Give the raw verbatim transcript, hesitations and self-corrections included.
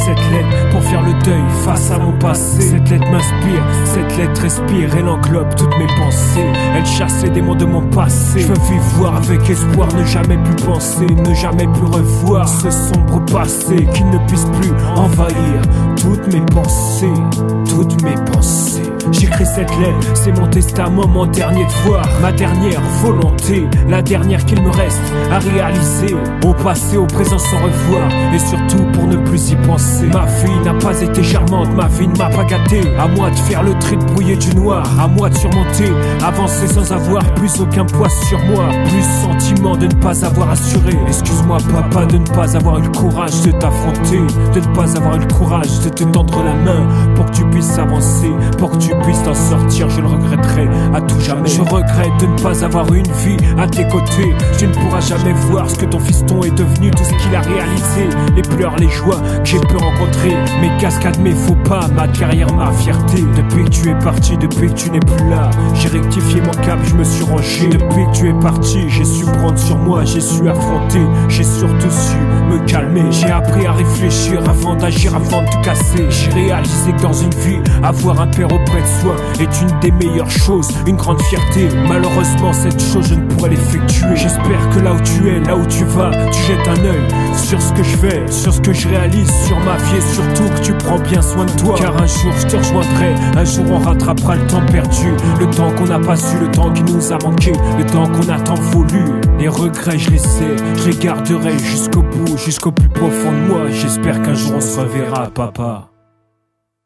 cette lettre pour faire le deuil face à mon passé. Cette lettre m'inspire, cette lettre respire, elle englobe toutes mes pensées. Elle chasse les démons de mon passé. Je veux vivre avec espoir, ne jamais plus penser, ne jamais plus revoir ce sombre passé qui ne puisse plus envahir toutes mes pensées, toutes mes pensées. J'écris cette lettre, c'est mon testament, mon dernier devoir, ma dernière volonté, la dernière qu'il me reste à réaliser. Au passé, au présent sans revoir, et surtout pour ne plus y penser. Ma vie n'a pas été charmante, ma vie ne m'a pas gâté. À moi de faire le tri, de brouiller du noir, à moi de surmonter, avancer sans avoir plus aucun poids sur moi, plus sentiment de ne pas avoir assuré. Excuse-moi papa de ne pas avoir eu le courage de t'affronter, de ne pas avoir eu le courage de te tendre la main pour que tu puisses avancer, pour que tu puisses t'en sortir. Je le regretterai à tout jamais. Je regrette de ne pas avoir une vie à tes côtés. Tu ne pourras jamais voir ce que ton fiston est devenu, tout ce qu'il a réalisé, les pleurs, les joies que j'ai pu rencontrer, mes cascades, mes faux pas, ma carrière, ma fierté. Depuis que tu es parti, depuis que tu n'es plus là, j'ai rectifié mon cap, je me suis rangé. Depuis que tu es parti, j'ai su prendre sur moi, j'ai su affronter, j'ai surtout su me calmer. J'ai appris à réfléchir avant d'agir, avant de tout casser. J'ai réalisé que dans une vie, avoir un père auprès de soi est une des meilleures choses, une grande fierté. Malheureusement cette chose je ne pourrais l'effectuer. J'espère que là où tu es, là où tu vas, tu jettes un œil sur ce que je fais, sur ce que je réalise, sur ma vie, et surtout que tu prends bien soin de toi. Car un jour je te rejoindrai, un jour on rattrapera le temps perdu, le temps qu'on n'a pas su, le temps qui nous a manqué, le temps qu'on a tant voulu. Les regrets je les sais, je les garderai jusqu'au bout, jusqu'au plus profond de moi. J'espère qu'un jour on se reverra papa.